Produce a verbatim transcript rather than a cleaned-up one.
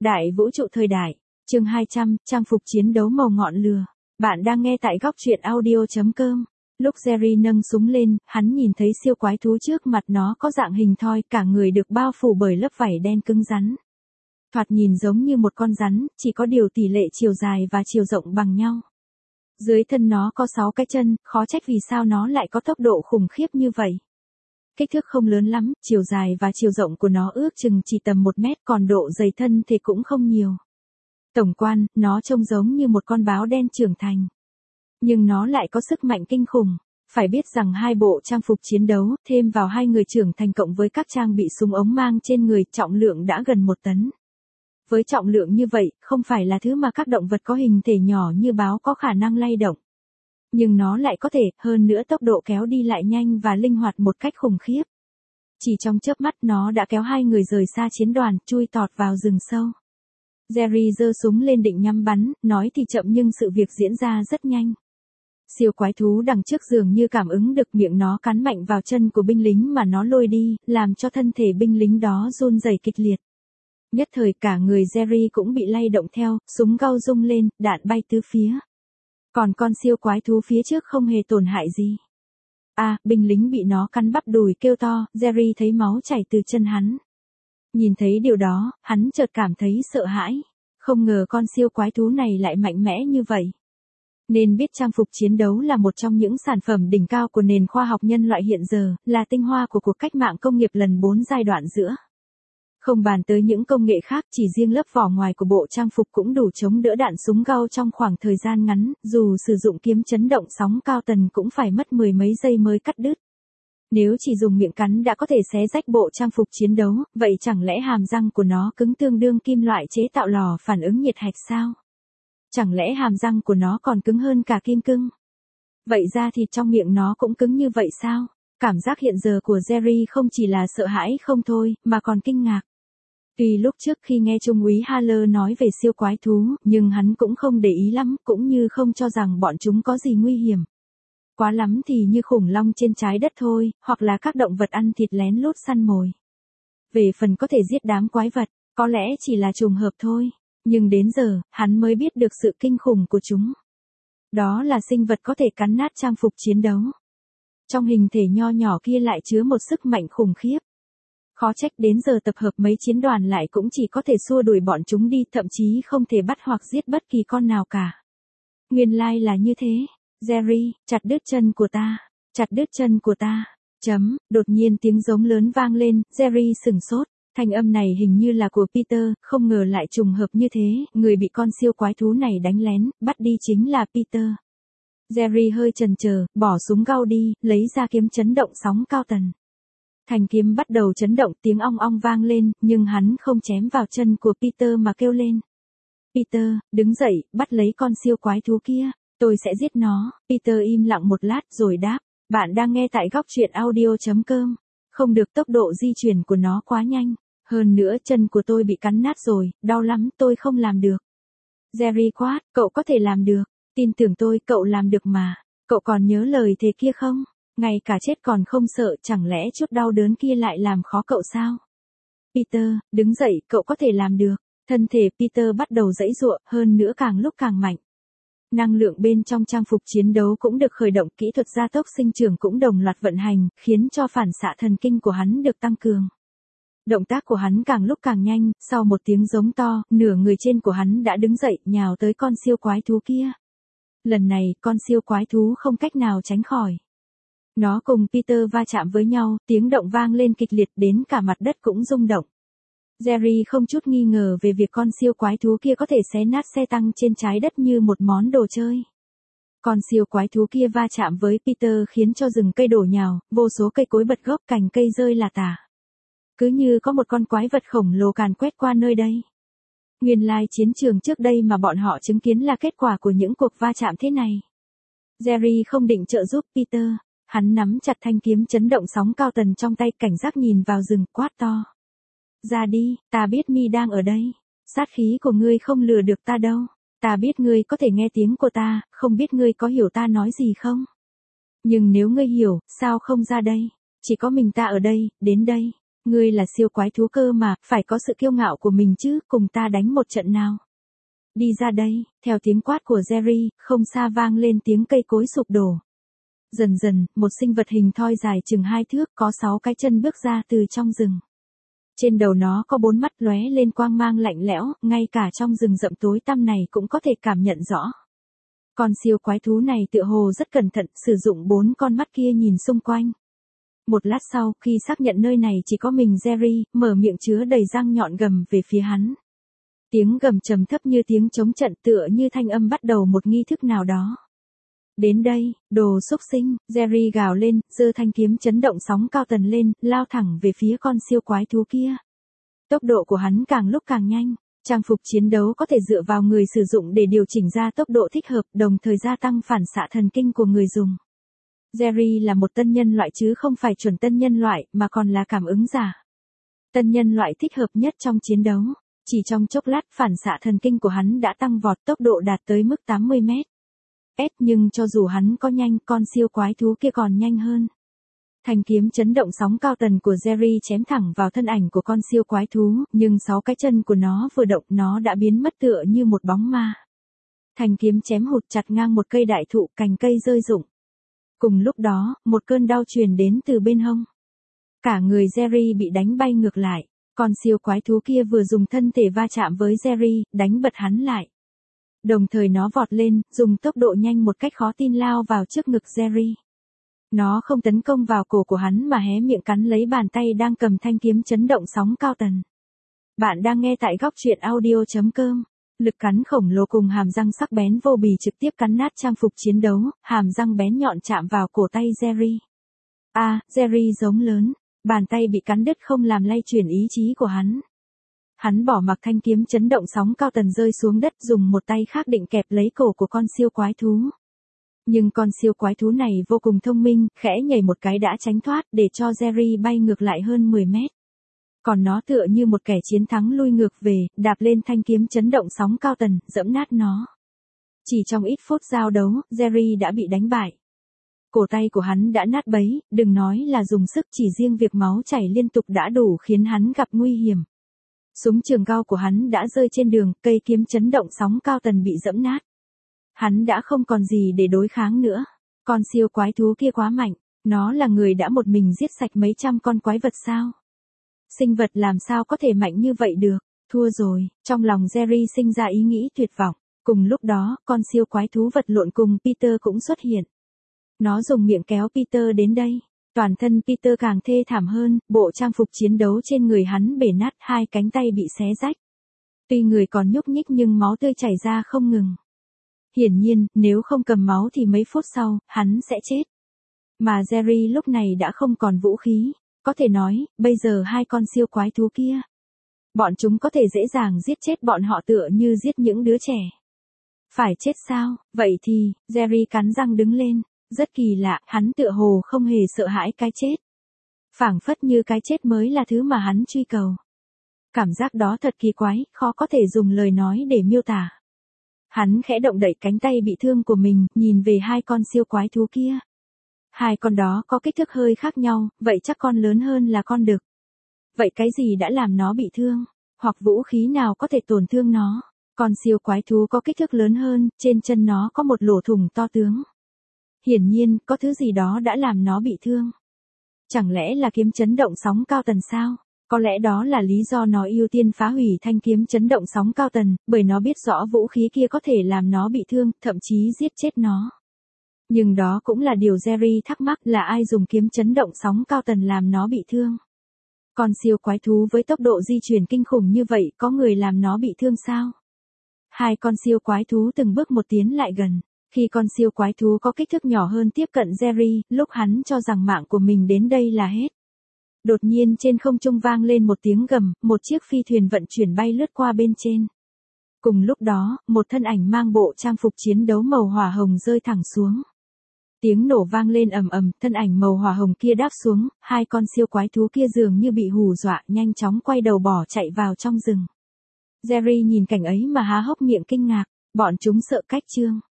Đại vũ trụ thời đại, chương hai trăm, trang phục chiến đấu màu ngọn lửa. Bạn đang nghe tại góc truyện audio chấm com. Lúc Jerry nâng súng lên, hắn nhìn thấy siêu quái thú trước mặt nó có dạng hình thoi, cả người được bao phủ bởi lớp vảy đen cứng rắn. Thoạt nhìn giống như một con rắn, chỉ có điều tỷ lệ chiều dài và chiều rộng bằng nhau. Dưới thân nó có sáu cái chân, khó trách vì sao nó lại có tốc độ khủng khiếp như vậy. Kích thước không lớn lắm, chiều dài và chiều rộng của nó ước chừng chỉ tầm một mét, còn độ dày thân thì cũng không nhiều. Tổng quan, nó trông giống như một con báo đen trưởng thành. Nhưng nó lại có sức mạnh kinh khủng. Phải biết rằng hai bộ trang phục chiến đấu, thêm vào hai người trưởng thành cộng với các trang bị súng ống mang trên người, trọng lượng đã gần một tấn. Với trọng lượng như vậy, không phải là thứ mà các động vật có hình thể nhỏ như báo có khả năng lay động. Nhưng nó lại có thể, hơn nữa tốc độ kéo đi lại nhanh và linh hoạt một cách khủng khiếp. Chỉ trong chớp mắt nó đã kéo hai người rời xa chiến đoàn, chui tọt vào rừng sâu. Jerry giơ súng lên định nhắm bắn, nói thì chậm nhưng sự việc diễn ra rất nhanh. Siêu quái thú đằng trước dường như cảm ứng được, miệng nó cắn mạnh vào chân của binh lính mà nó lôi đi, làm cho thân thể binh lính đó run rẩy kịch liệt. Nhất thời cả người Jerry cũng bị lay động theo, súng gau rung lên, đạn bay tứ phía. Còn con siêu quái thú phía trước không hề tổn hại gì. À, binh lính bị nó cắn bắp đùi kêu to, Jerry thấy máu chảy từ chân hắn. Nhìn thấy điều đó, hắn chợt cảm thấy sợ hãi. Không ngờ con siêu quái thú này lại mạnh mẽ như vậy. Nên biết trang phục chiến đấu là một trong những sản phẩm đỉnh cao của nền khoa học nhân loại hiện giờ, là tinh hoa của cuộc cách mạng công nghiệp lần bốn giai đoạn giữa. Không bàn tới những công nghệ khác, chỉ riêng lớp vỏ ngoài của bộ trang phục cũng đủ chống đỡ đạn súng gau trong khoảng thời gian ngắn, dù sử dụng kiếm chấn động sóng cao tần cũng phải mất mười mấy giây mới cắt đứt. Nếu chỉ dùng miệng cắn đã có thể xé rách bộ trang phục chiến đấu, vậy chẳng lẽ hàm răng của nó cứng tương đương kim loại chế tạo lò phản ứng nhiệt hạch sao? Chẳng lẽ hàm răng của nó còn cứng hơn cả kim cương? Vậy ra thì trong miệng nó cũng cứng như vậy sao? Cảm giác hiện giờ của Jerry không chỉ là sợ hãi không thôi, mà còn kinh ngạc. Tuy lúc trước khi nghe Trung úy Haller nói về siêu quái thú, nhưng hắn cũng không để ý lắm, cũng như không cho rằng bọn chúng có gì nguy hiểm. Quá lắm thì như khủng long trên trái đất thôi, hoặc là các động vật ăn thịt lén lút săn mồi. Về phần có thể giết đám quái vật, có lẽ chỉ là trùng hợp thôi. Nhưng đến giờ, hắn mới biết được sự kinh khủng của chúng. Đó là sinh vật có thể cắn nát trang phục chiến đấu. Trong hình thể nho nhỏ kia lại chứa một sức mạnh khủng khiếp. Khó trách đến giờ tập hợp mấy chiến đoàn lại cũng chỉ có thể xua đuổi bọn chúng đi, thậm chí không thể bắt hoặc giết bất kỳ con nào cả. Nguyên lai là như thế. Jerry, chặt đứt chân của ta, chặt đứt chân của ta. Chấm, đột nhiên tiếng giống lớn vang lên, Jerry sửng sốt. Thanh âm này hình như là của Peter, không ngờ lại trùng hợp như thế, người bị con siêu quái thú này đánh lén, bắt đi chính là Peter. Jerry hơi chần chờ, bỏ súng gau đi, lấy ra kiếm chấn động sóng cao tần. Thanh kiếm bắt đầu chấn động, tiếng ong ong vang lên, nhưng hắn không chém vào chân của Peter mà kêu lên. Peter, đứng dậy, bắt lấy con siêu quái thú kia, tôi sẽ giết nó. Peter im lặng một lát rồi đáp, bạn đang nghe tại góc truyện audio chấm com. Không được, tốc độ di chuyển của nó quá nhanh. Hơn nữa chân của tôi bị cắn nát rồi, đau lắm, tôi không làm được. Jerry quát, cậu có thể làm được. Tin tưởng tôi, cậu làm được mà. Cậu còn nhớ lời thề kia không? Ngay cả chết còn không sợ, chẳng lẽ chút đau đớn kia lại làm khó cậu sao? Peter, đứng dậy, cậu có thể làm được. Thân thể Peter bắt đầu giãy giụa, hơn nữa càng lúc càng mạnh. Năng lượng bên trong trang phục chiến đấu cũng được khởi động, kỹ thuật gia tốc sinh trưởng cũng đồng loạt vận hành, khiến cho phản xạ thần kinh của hắn được tăng cường. Động tác của hắn càng lúc càng nhanh, sau một tiếng giống to, nửa người trên của hắn đã đứng dậy, nhào tới con siêu quái thú kia. Lần này, con siêu quái thú không cách nào tránh khỏi. Nó cùng Peter va chạm với nhau, tiếng động vang lên kịch liệt đến cả mặt đất cũng rung động. Jerry không chút nghi ngờ về việc con siêu quái thú kia có thể xé nát xe tăng trên trái đất như một món đồ chơi. Con siêu quái thú kia va chạm với Peter khiến cho rừng cây đổ nhào, vô số cây cối bật gốc, cành cây rơi lả tả. Cứ như có một con quái vật khổng lồ càn quét qua nơi đây. Nguyên lai chiến trường trước đây mà bọn họ chứng kiến là kết quả của những cuộc va chạm thế này. Jerry không định trợ giúp Peter, hắn nắm chặt thanh kiếm chấn động sóng cao tần trong tay, cảnh giác nhìn vào rừng, quát to. Ra đi, ta biết mi đang ở đây. Sát khí của ngươi không lừa được ta đâu. Ta biết ngươi có thể nghe tiếng của ta, không biết ngươi có hiểu ta nói gì không? Nhưng nếu ngươi hiểu, sao không ra đây? Chỉ có mình ta ở đây, đến đây. Ngươi là siêu quái thú cơ mà, phải có sự kiêu ngạo của mình chứ, cùng ta đánh một trận nào. Đi ra đây, theo tiếng quát của Jerry, không xa vang lên tiếng cây cối sụp đổ. Dần dần, một sinh vật hình thoi dài chừng hai thước có sáu cái chân bước ra từ trong rừng. Trên đầu nó có bốn mắt lóe lên quang mang lạnh lẽo, ngay cả trong rừng rậm tối tăm này cũng có thể cảm nhận rõ. Con siêu quái thú này tựa hồ rất cẩn thận, sử dụng bốn con mắt kia nhìn xung quanh. Một lát sau, khi xác nhận nơi này chỉ có mình Jerry, mở miệng chứa đầy răng nhọn gầm về phía hắn. Tiếng gầm trầm thấp như tiếng trống trận, tựa như thanh âm bắt đầu một nghi thức nào đó. Đến đây, đồ xúc sinh, Jerry gào lên, giơ thanh kiếm chấn động sóng cao tần lên, lao thẳng về phía con siêu quái thú kia. Tốc độ của hắn càng lúc càng nhanh, trang phục chiến đấu có thể dựa vào người sử dụng để điều chỉnh ra tốc độ thích hợp, đồng thời gia tăng phản xạ thần kinh của người dùng. Jerry là một tân nhân loại chứ không phải chuẩn tân nhân loại, mà còn là cảm ứng giả. Tân nhân loại thích hợp nhất trong chiến đấu. Chỉ trong chốc lát phản xạ thần kinh của hắn đã tăng vọt, tốc độ đạt tới mức tám mươi mét. S nhưng cho dù hắn có nhanh, con siêu quái thú kia còn nhanh hơn. Thanh kiếm chấn động sóng cao tần của Jerry chém thẳng vào thân ảnh của con siêu quái thú, nhưng sáu cái chân của nó vừa động nó đã biến mất tựa như một bóng ma. Thanh kiếm chém hụt chặt ngang một cây đại thụ, cành cây rơi rụng. Cùng lúc đó, một cơn đau truyền đến từ bên hông. Cả người Jerry bị đánh bay ngược lại. Con siêu quái thú kia vừa dùng thân thể va chạm với Jerry, đánh bật hắn lại. Đồng thời nó vọt lên, dùng tốc độ nhanh một cách khó tin lao vào trước ngực Jerry. Nó không tấn công vào cổ của hắn mà hé miệng cắn lấy bàn tay đang cầm thanh kiếm chấn động sóng cao tần. Bạn đang nghe tại góc truyện audio chấm com. Lực cắn khổng lồ cùng hàm răng sắc bén vô bì trực tiếp cắn nát trang phục chiến đấu, hàm răng bén nhọn chạm vào cổ tay Jerry. A, à, Jerry giống lớn. Bàn tay bị cắn đứt không làm lay chuyển ý chí của hắn. Hắn bỏ mặc thanh kiếm chấn động sóng cao tần rơi xuống đất, dùng một tay khác định kẹp lấy cổ của con siêu quái thú. Nhưng con siêu quái thú này vô cùng thông minh, khẽ nhảy một cái đã tránh thoát để cho Jerry bay ngược lại hơn mười mét. Còn nó tựa như một kẻ chiến thắng lui ngược về, đạp lên thanh kiếm chấn động sóng cao tần, dẫm nát nó. Chỉ trong ít phút giao đấu, Jerry đã bị đánh bại. Cổ tay của hắn đã nát bấy, đừng nói là dùng sức, chỉ riêng việc máu chảy liên tục đã đủ khiến hắn gặp nguy hiểm. Súng trường cao của hắn đã rơi trên đường, cây kiếm chấn động sóng cao tần bị dẫm nát. Hắn đã không còn gì để đối kháng nữa. Con siêu quái thú kia quá mạnh, nó là người đã một mình giết sạch mấy trăm con quái vật sao? Sinh vật làm sao có thể mạnh như vậy được? Thua rồi, trong lòng Jerry sinh ra ý nghĩ tuyệt vọng. Cùng lúc đó, con siêu quái thú vật lộn cùng Peter cũng xuất hiện. Nó dùng miệng kéo Peter đến đây. Toàn thân Peter càng thê thảm hơn, bộ trang phục chiến đấu trên người hắn bể nát, hai cánh tay bị xé rách. Tuy người còn nhúc nhích nhưng máu tươi chảy ra không ngừng. Hiển nhiên, nếu không cầm máu thì mấy phút sau, hắn sẽ chết. Mà Jerry lúc này đã không còn vũ khí. Có thể nói, bây giờ hai con siêu quái thú kia. Bọn chúng có thể dễ dàng giết chết bọn họ tựa như giết những đứa trẻ. Phải chết sao? Vậy thì, Jerry cắn răng đứng lên. Rất kỳ lạ, hắn tựa hồ không hề sợ hãi cái chết. Phảng phất như cái chết mới là thứ mà hắn truy cầu. Cảm giác đó thật kỳ quái, khó có thể dùng lời nói để miêu tả. Hắn khẽ động đậy cánh tay bị thương của mình, nhìn về hai con siêu quái thú kia. Hai con đó có kích thước hơi khác nhau, vậy chắc con lớn hơn là con đực. Vậy cái gì đã làm nó bị thương? Hoặc vũ khí nào có thể tổn thương nó? Con siêu quái thú có kích thước lớn hơn, trên chân nó có một lỗ thủng to tướng. Hiển nhiên, có thứ gì đó đã làm nó bị thương. Chẳng lẽ là kiếm chấn động sóng cao tần sao? Có lẽ đó là lý do nó ưu tiên phá hủy thanh kiếm chấn động sóng cao tần, bởi nó biết rõ vũ khí kia có thể làm nó bị thương, thậm chí giết chết nó. Nhưng đó cũng là điều Jerry thắc mắc, là ai dùng kiếm chấn động sóng cao tần làm nó bị thương. Con siêu quái thú với tốc độ di chuyển kinh khủng như vậy, có người làm nó bị thương sao? Hai con siêu quái thú từng bước một tiến lại gần. Khi con siêu quái thú có kích thước nhỏ hơn tiếp cận Jerry, lúc hắn cho rằng mạng của mình đến đây là hết. Đột nhiên trên không trung vang lên một tiếng gầm, một chiếc phi thuyền vận chuyển bay lướt qua bên trên. Cùng lúc đó, một thân ảnh mang bộ trang phục chiến đấu màu hỏa hồng rơi thẳng xuống. Tiếng nổ vang lên ầm ầm, thân ảnh màu hỏa hồng kia đáp xuống, hai con siêu quái thú kia dường như bị hù dọa, nhanh chóng quay đầu bỏ chạy vào trong rừng. Jerry nhìn cảnh ấy mà há hốc miệng kinh ngạc, bọn chúng sợ cách trương.